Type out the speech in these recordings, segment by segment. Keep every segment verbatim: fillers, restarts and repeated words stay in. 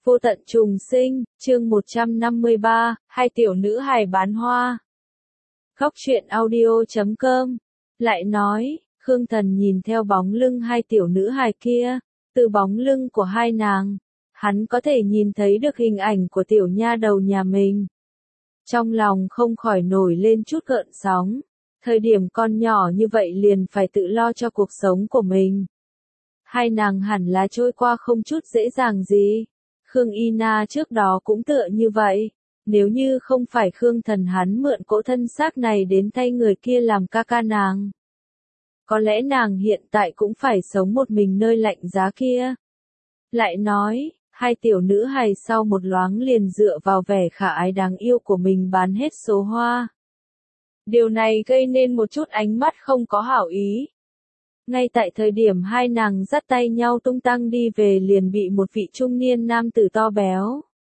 Vô tận trùng sinh, chương một trăm năm mươi ba, hai tiểu nữ hài bán hoa. Góc truyện audio chấm com lại nói, Khương Thần nhìn theo bóng lưng hai tiểu nữ hài kia, từ bóng lưng của hai nàng, hắn có thể nhìn thấy được hình ảnh của tiểu nha đầu nhà mình. Trong lòng không khỏi nổi lên chút gợn sóng, thời điểm con nhỏ như vậy liền phải tự lo cho cuộc sống của mình. Hai nàng hẳn là trôi qua không chút dễ dàng gì. Khương Y Na trước đó cũng tựa như vậy, nếu như không phải Khương Thần hắn mượn cỗ thân xác này đến thay người kia làm ca ca nàng. Có lẽ nàng hiện tại cũng phải sống một mình nơi lạnh giá kia. Lại nói, hai tiểu nữ hài sau một loáng liền dựa vào vẻ khả ái đáng yêu của mình bán hết số hoa. Điều này gây nên một chút ánh mắt không có hảo ý. Ngay tại thời điểm hai nàng dắt tay nhau tung tăng đi về liền bị một vị trung niên nam tử to béo.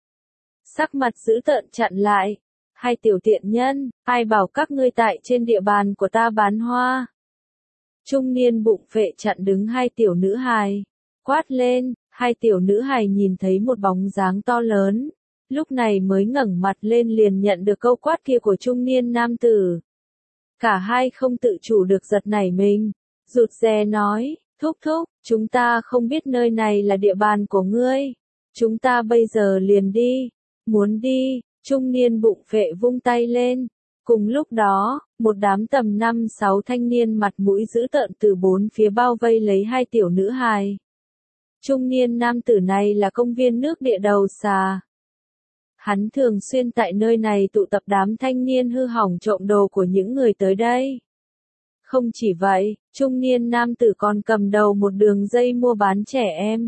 Sắc mặt dữ tợn chặn lại. Hai tiểu tiện nhân, ai bảo các ngươi tại trên địa bàn của ta bán hoa. Trung niên bụng phệ chặn đứng hai tiểu nữ hài. Quát lên, hai tiểu nữ hài nhìn thấy một bóng dáng to lớn. Lúc này mới ngẩng mặt lên liền nhận được câu quát kia của trung niên nam tử. Cả hai không tự chủ được giật nảy mình. Rụt rè nói, thúc thúc, chúng ta không biết nơi này là địa bàn của ngươi. Chúng ta bây giờ liền đi. Muốn đi, trung niên bụng phệ vung tay lên. Cùng lúc đó, một đám tầm năm sáu thanh niên mặt mũi dữ tợn từ bốn phía bao vây lấy hai tiểu nữ hài. Trung niên nam tử này là công viên nước địa đầu xà. Hắn thường xuyên tại nơi này tụ tập đám thanh niên hư hỏng trộm đồ của những người tới đây. Không chỉ vậy, trung niên nam tử còn cầm đầu một đường dây mua bán trẻ em.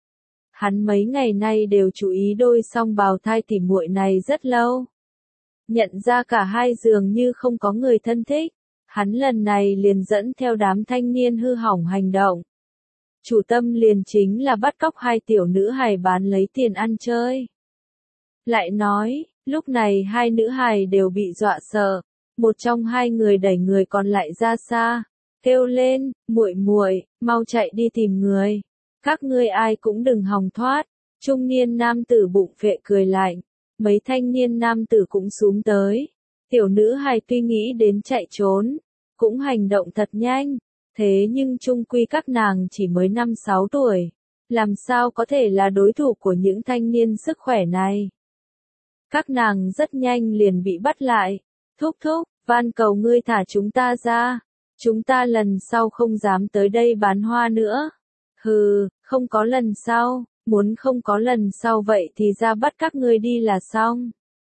Hắn mấy ngày nay đều chú ý đôi song bào thai tỉ muội này rất lâu. Nhận ra cả hai dường như không có người thân thích, hắn lần này liền dẫn theo đám thanh niên hư hỏng hành động. Chủ tâm liền chính là bắt cóc hai tiểu nữ hài bán lấy tiền ăn chơi. Lại nói, lúc này hai nữ hài đều bị dọa sợ. Một trong hai người đẩy người còn lại ra xa, kêu lên, muội muội, mau chạy đi tìm người. Các ngươi ai cũng đừng hòng thoát. Trung niên nam tử bụng phệ cười lạnh, mấy thanh niên nam tử cũng xuống tới. Tiểu nữ hài tuy nghĩ đến chạy trốn, cũng hành động thật nhanh, thế nhưng chung quy các nàng chỉ mới năm sáu tuổi, làm sao có thể là đối thủ của những thanh niên sức khỏe này. Các nàng rất nhanh liền bị bắt lại. Thúc thúc, van cầu ngươi thả chúng ta ra. Chúng ta lần sau không dám tới đây bán hoa nữa. Hừ, không có lần sau, muốn không có lần sau vậy thì ra bắt các ngươi đi là xong.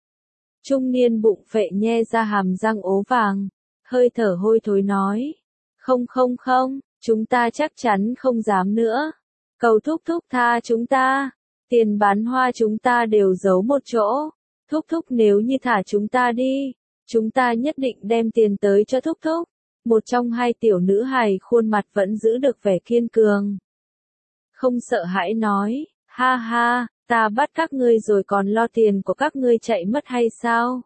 Trung niên bụng phệ nhe ra hàm răng ố vàng, hơi thở hôi thối nói. Không không không, chúng ta chắc chắn không dám nữa. Cầu thúc thúc tha chúng ta. Tiền bán hoa chúng ta đều giấu một chỗ. Thúc thúc nếu như thả chúng ta đi. Chúng ta nhất định đem tiền tới cho thúc thúc. Một trong hai tiểu nữ hài khuôn mặt vẫn giữ được vẻ kiên cường. Không sợ hãi nói, ha ha, ta bắt các ngươi rồi còn lo tiền của các ngươi chạy mất hay sao?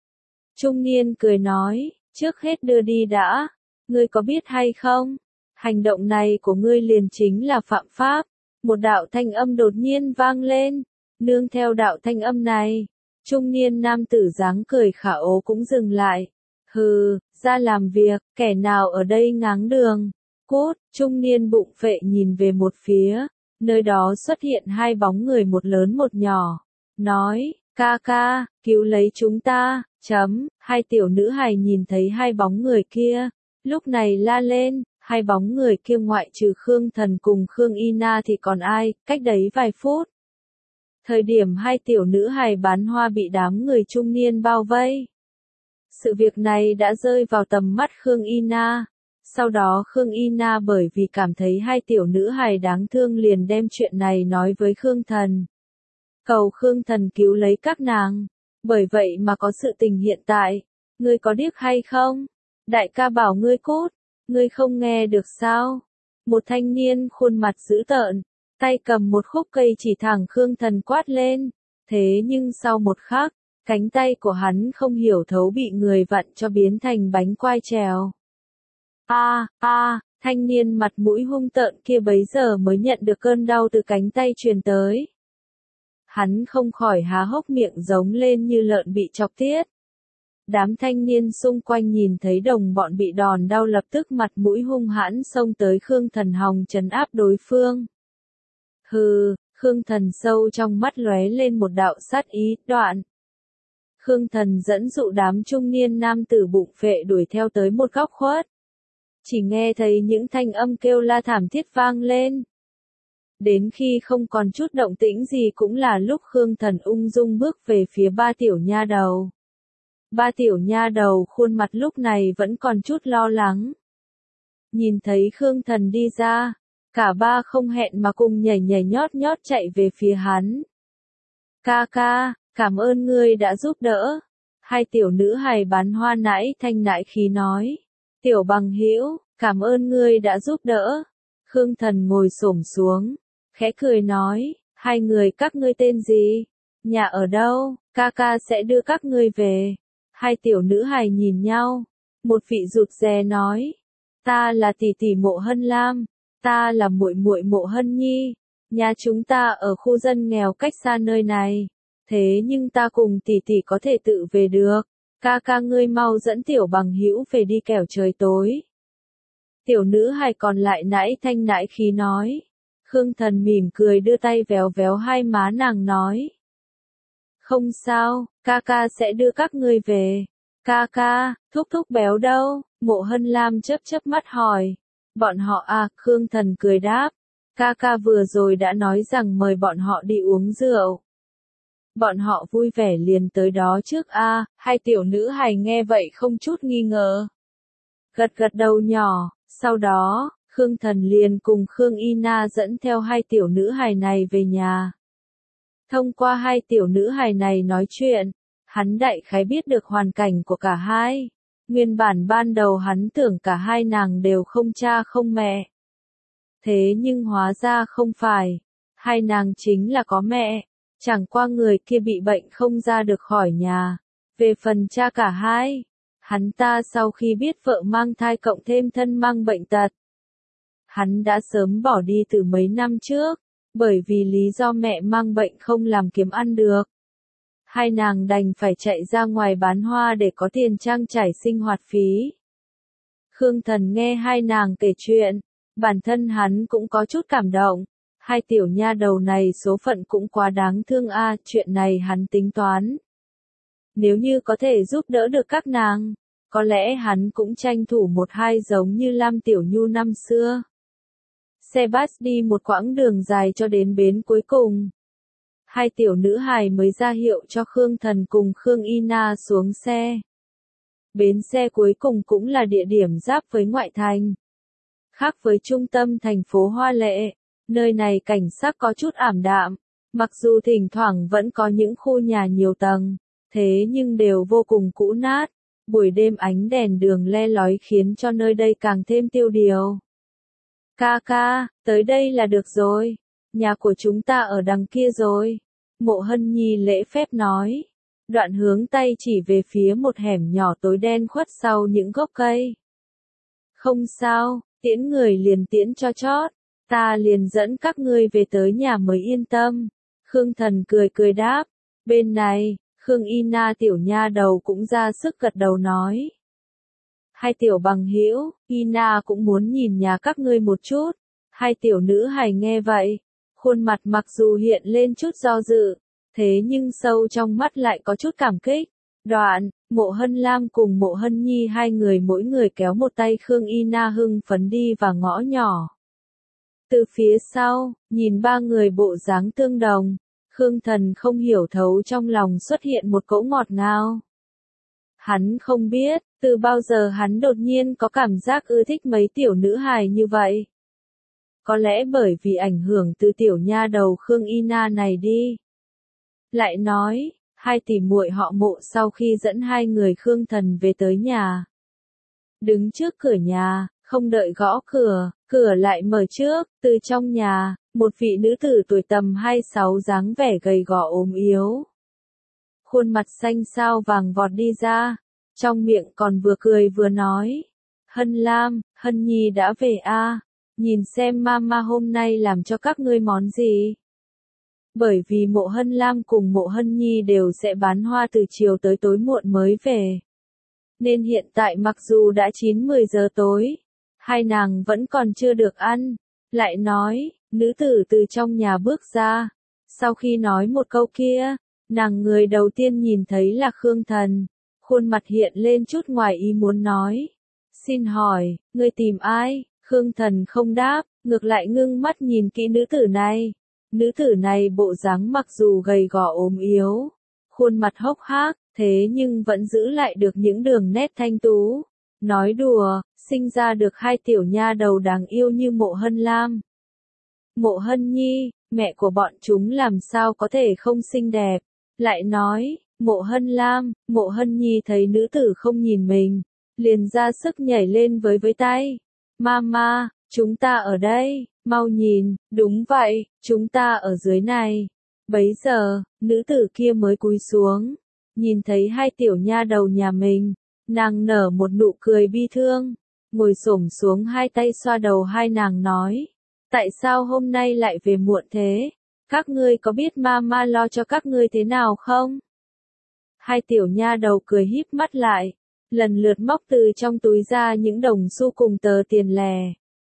Trung niên cười nói, trước hết đưa đi đã, ngươi có biết hay không? Hành động này của ngươi liền chính là phạm pháp. Một đạo thanh âm đột nhiên vang lên, nương theo đạo thanh âm này. Trung niên nam tử dáng cười khả ố cũng dừng lại. Hừ, ra làm việc, kẻ nào ở đây ngáng đường. Cút, trung niên bụng phệ nhìn về một phía, nơi đó xuất hiện hai bóng người một lớn một nhỏ. Nói, ca ca, cứu lấy chúng ta, chấm, hai tiểu nữ hài nhìn thấy hai bóng người kia. Lúc này la lên, hai bóng người kia ngoại trừ Khương Thần cùng Khương Y Na thì còn ai, cách đấy vài phút. Thời điểm hai tiểu nữ hài bán hoa bị đám người trung niên bao vây. Sự việc này đã rơi vào tầm mắt Khương Y Na. Sau đó Khương Y Na bởi vì cảm thấy hai tiểu nữ hài đáng thương liền đem chuyện này nói với Khương Thần. Cầu Khương Thần cứu lấy các nàng. Bởi vậy mà có sự tình hiện tại. Ngươi có điếc hay không? Đại ca bảo ngươi cút. Ngươi không nghe được sao? Một thanh niên khuôn mặt dữ tợn, tay cầm một khúc cây chỉ thẳng Khương Thần quát lên. Thế nhưng sau một khắc, cánh tay của hắn không hiểu thấu bị người vặn cho biến thành bánh quai trèo. A, a, thanh niên mặt mũi hung tợn kia bấy giờ mới nhận được cơn đau từ cánh tay truyền tới. Hắn không khỏi há hốc miệng giống lên như lợn bị chọc tiết. Đám thanh niên xung quanh nhìn thấy đồng bọn bị đòn đau lập tức mặt mũi hung hãn xông tới Khương Thần hòng trấn áp đối phương. Hừ, Khương Thần sâu trong mắt lóe lên một đạo sát ý, đoạn. Khương Thần dẫn dụ đám trung niên nam tử bụng phệ đuổi theo tới một góc khuất. Chỉ nghe thấy những thanh âm kêu la thảm thiết vang lên. Đến khi không còn chút động tĩnh gì cũng là lúc Khương Thần ung dung bước về phía ba tiểu nha đầu. Ba tiểu nha đầu khuôn mặt lúc này vẫn còn chút lo lắng. Nhìn thấy Khương Thần đi ra, cả ba không hẹn mà cùng nhảy nhảy nhót nhót chạy về phía hắn. Ca ca, cảm ơn ngươi đã giúp đỡ. Hai tiểu nữ hài bán hoa nãi thanh nãi khí nói. Tiểu bằng hữu, cảm ơn ngươi đã giúp đỡ. Khương Thần ngồi xổm xuống, khẽ cười nói, hai người các ngươi tên gì? Nhà ở đâu? Ca ca sẽ đưa các ngươi về. Hai tiểu nữ hài nhìn nhau, một vị rụt rè nói, ta là tỷ tỷ Mộ Hân Lam, ta là muội muội Mộ Hân Nhi, nhà chúng ta ở khu dân nghèo cách xa nơi này, thế nhưng ta cùng tỷ tỷ có thể tự về được, ca ca ngươi mau dẫn tiểu bằng hữu về đi kẻo trời tối. Tiểu nữ hài còn lại nãi thanh nãi khí nói, Khương Thần mỉm cười đưa tay véo véo hai má nàng nói. Không sao, ca ca sẽ đưa các ngươi về. Ca ca, thúc thúc béo đâu? Mộ Hân Lam chớp chớp mắt hỏi. Bọn họ à, Khương Thần cười đáp. Ca ca vừa rồi đã nói rằng mời bọn họ đi uống rượu. Bọn họ vui vẻ liền tới đó trước a. À, hai tiểu nữ hài nghe vậy không chút nghi ngờ. Gật gật đầu nhỏ, sau đó, Khương Thần liền cùng Khương Y Na dẫn theo hai tiểu nữ hài này về nhà. Thông qua hai tiểu nữ hài này nói chuyện, hắn đại khái biết được hoàn cảnh của cả hai. Nguyên bản ban đầu hắn tưởng cả hai nàng đều không cha không mẹ. Thế nhưng hóa ra không phải, hai nàng chính là có mẹ, chẳng qua người kia bị bệnh không ra được khỏi nhà. Về phần cha cả hai, hắn ta sau khi biết vợ mang thai cộng thêm thân mang bệnh tật, hắn đã sớm bỏ đi từ mấy năm trước. Bởi vì lý do mẹ mang bệnh không làm kiếm ăn được. Hai nàng đành phải chạy ra ngoài bán hoa để có tiền trang trải sinh hoạt phí. Khương Thần nghe hai nàng kể chuyện, bản thân hắn cũng có chút cảm động. Hai tiểu nha đầu này số phận cũng quá đáng thương a, à, chuyện này hắn tính toán. Nếu như có thể giúp đỡ được các nàng, có lẽ hắn cũng tranh thủ một hai giống như Lam Tiểu Nhu năm xưa. Xe bus đi một quãng đường dài cho đến bến cuối cùng. Hai tiểu nữ hài mới ra hiệu cho Khương Thần cùng Khương Y Na xuống xe. Bến xe cuối cùng cũng là địa điểm giáp với ngoại thành. Khác với trung tâm thành phố hoa lệ, nơi này cảnh sắc có chút ảm đạm, mặc dù thỉnh thoảng vẫn có những khu nhà nhiều tầng, thế nhưng đều vô cùng cũ nát. Buổi đêm ánh đèn đường le lói khiến cho nơi đây càng thêm tiêu điều. Ca ca, tới đây là được rồi. Nhà của chúng ta ở đằng kia rồi. Mộ Hân Nhi lễ phép nói. Đoạn hướng tay chỉ về phía một hẻm nhỏ tối đen khuất sau những gốc cây. Không sao, tiễn người liền tiễn cho chót. Ta liền dẫn các ngươi về tới nhà mới yên tâm. Khương Thần cười cười đáp. Bên này, Khương Y Na tiểu nha đầu cũng ra sức gật đầu nói. Hai tiểu bằng hữu, Y Na cũng muốn nhìn nhà các ngươi một chút. Hai tiểu nữ hài nghe vậy, khuôn mặt mặc dù hiện lên chút do dự, thế nhưng sâu trong mắt lại có chút cảm kích. Đoạn, Mộ Hân Lam cùng Mộ Hân Nhi hai người mỗi người kéo một tay Khương Y Na hưng phấn đi vào ngõ nhỏ. Từ phía sau, nhìn ba người bộ dáng tương đồng, Khương Thần không hiểu thấu trong lòng xuất hiện một cỗ ngọt ngào. Hắn không biết, từ bao giờ hắn đột nhiên có cảm giác ưa thích mấy tiểu nữ hài như vậy. Có lẽ bởi vì ảnh hưởng từ tiểu nha đầu Khương Y Na này đi. Lại nói, hai tỷ muội họ Mộ sau khi dẫn hai người Khương Thần về tới nhà. Đứng trước cửa nhà, không đợi gõ cửa, cửa lại mở trước, từ trong nhà, một vị nữ tử tuổi tầm hai mươi sáu dáng vẻ gầy gò ốm yếu. Khuôn mặt xanh xao vàng vọt đi ra, trong miệng còn vừa cười vừa nói. Hân Lam, Hân Nhi đã về a, à? Nhìn xem mama hôm nay làm cho các ngươi món gì. bởi vì Mộ Hân Lam cùng Mộ Hân Nhi đều sẽ bán hoa từ chiều tới tối muộn mới về. Nên hiện tại mặc dù đã chín mười giờ tối, hai nàng vẫn còn chưa được ăn. Lại nói, nữ tử từ trong nhà bước ra. Sau khi nói một câu kia, nàng người đầu tiên nhìn thấy là Khương Thần. Khuôn mặt hiện lên chút ngoài ý muốn nói. Xin hỏi, ngươi tìm ai? Khương Thần không đáp, ngược lại ngưng mắt nhìn kỹ nữ tử này. Nữ tử này bộ dáng mặc dù gầy gò ốm yếu, khuôn mặt hốc hác, thế nhưng vẫn giữ lại được những đường nét thanh tú. Nói đùa, sinh ra được hai tiểu nha đầu đáng yêu như Mộ Hân Lam. Mộ Hân Nhi, mẹ của bọn chúng làm sao có thể không xinh đẹp. Lại nói, Mộ Hân Lam, Mộ Hân Nhi thấy nữ tử không nhìn mình, liền ra sức nhảy lên với với tay. Mama, chúng ta ở đây, mau nhìn, đúng vậy, chúng ta ở dưới này. Bấy giờ, nữ tử kia mới cúi xuống, nhìn thấy hai tiểu nha đầu nhà mình, nàng nở một nụ cười bi thương, ngồi xổm xuống hai tay xoa đầu hai nàng nói, tại sao hôm nay lại về muộn thế? Các ngươi có biết mama lo cho các ngươi thế nào không? Hai tiểu nha đầu cười híp mắt lại, lần lượt móc từ trong túi ra những đồng xu cùng tờ tiền lẻ.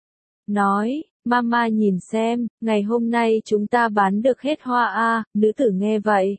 Nói, mama nhìn xem, ngày hôm nay chúng ta bán được hết hoa a. Nữ tử nghe vậy,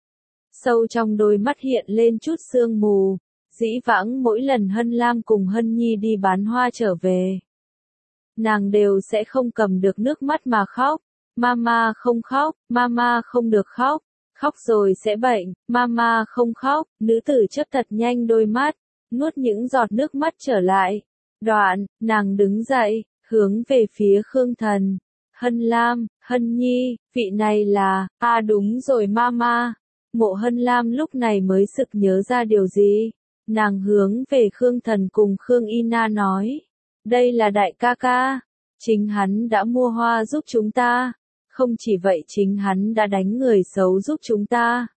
sâu trong đôi mắt hiện lên chút sương mù. Dĩ vãng mỗi lần Hân Lam cùng Hân Nhi đi bán hoa trở về, nàng đều sẽ không cầm được nước mắt mà khóc. Mama không khóc, mama không được khóc, khóc rồi sẽ bệnh, mama không khóc. Nữ tử chớp thật nhanh đôi mắt, nuốt những giọt nước mắt trở lại. Đoạn, nàng đứng dậy, hướng về phía Khương Thần. Hân Lam, Hân Nhi, vị này là, à đúng rồi mama. Mộ Hân Lam lúc này mới sực nhớ ra điều gì. Nàng hướng về Khương Thần cùng Khương Ina nói. Đây là đại ca ca. Chính hắn đã mua hoa giúp chúng ta. Không chỉ vậy chính hắn đã đánh người xấu giúp chúng ta.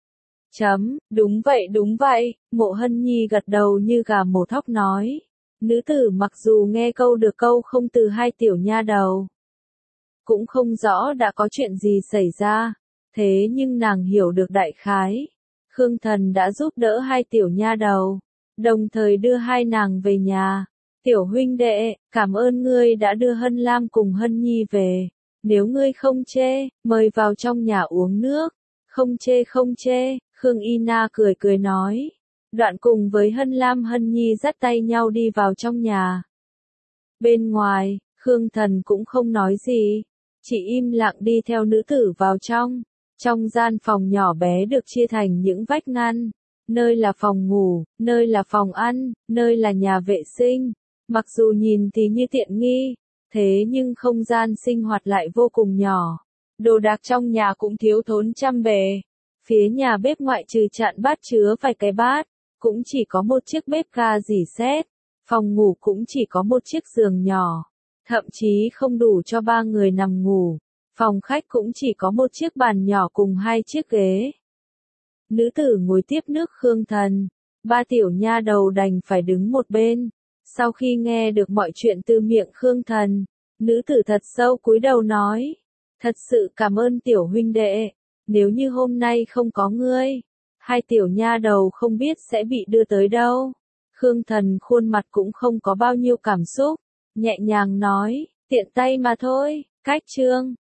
Chấm, đúng vậy đúng vậy. Mộ Hân Nhi gật đầu như gà mổ thóc nói. Nữ tử mặc dù nghe câu được câu không từ hai tiểu nha đầu, cũng không rõ đã có chuyện gì xảy ra. Thế nhưng nàng hiểu được đại khái. Khương Thần đã giúp đỡ hai tiểu nha đầu, đồng thời đưa hai nàng về nhà. Tiểu huynh đệ, cảm ơn ngươi đã đưa Hân Lam cùng Hân Nhi về. Nếu ngươi không chê, mời vào trong nhà uống nước. Không chê không chê, Khương Ina cười cười nói. Đoạn cùng với Hân Lam Hân Nhi dắt tay nhau đi vào trong nhà. Bên ngoài, Khương Thần cũng không nói gì, chỉ im lặng đi theo nữ tử vào trong. Trong gian phòng nhỏ bé được chia thành những vách ngăn, nơi là phòng ngủ, nơi là phòng ăn, nơi là nhà vệ sinh. Mặc dù nhìn thì như tiện nghi, thế nhưng không gian sinh hoạt lại vô cùng nhỏ. Đồ đạc trong nhà cũng thiếu thốn trăm bề. Phía nhà bếp ngoại trừ chạn bát chứa vài cái bát, cũng chỉ có một chiếc bếp ga rỉ sét. Phòng ngủ cũng chỉ có một chiếc giường nhỏ, thậm chí không đủ cho ba người nằm ngủ. Phòng khách cũng chỉ có một chiếc bàn nhỏ cùng hai chiếc ghế. Nữ tử ngồi tiếp nước Khương Thần, ba tiểu nha đầu đành phải đứng một bên. Sau khi nghe được mọi chuyện từ miệng Khương Thần, nữ tử thật sâu cúi đầu nói, thật sự cảm ơn tiểu huynh đệ, nếu như hôm nay không có ngươi, hai tiểu nha đầu không biết sẽ bị đưa tới đâu. Khương Thần khuôn mặt cũng không có bao nhiêu cảm xúc, nhẹ nhàng nói, tiện tay mà thôi. Cách chương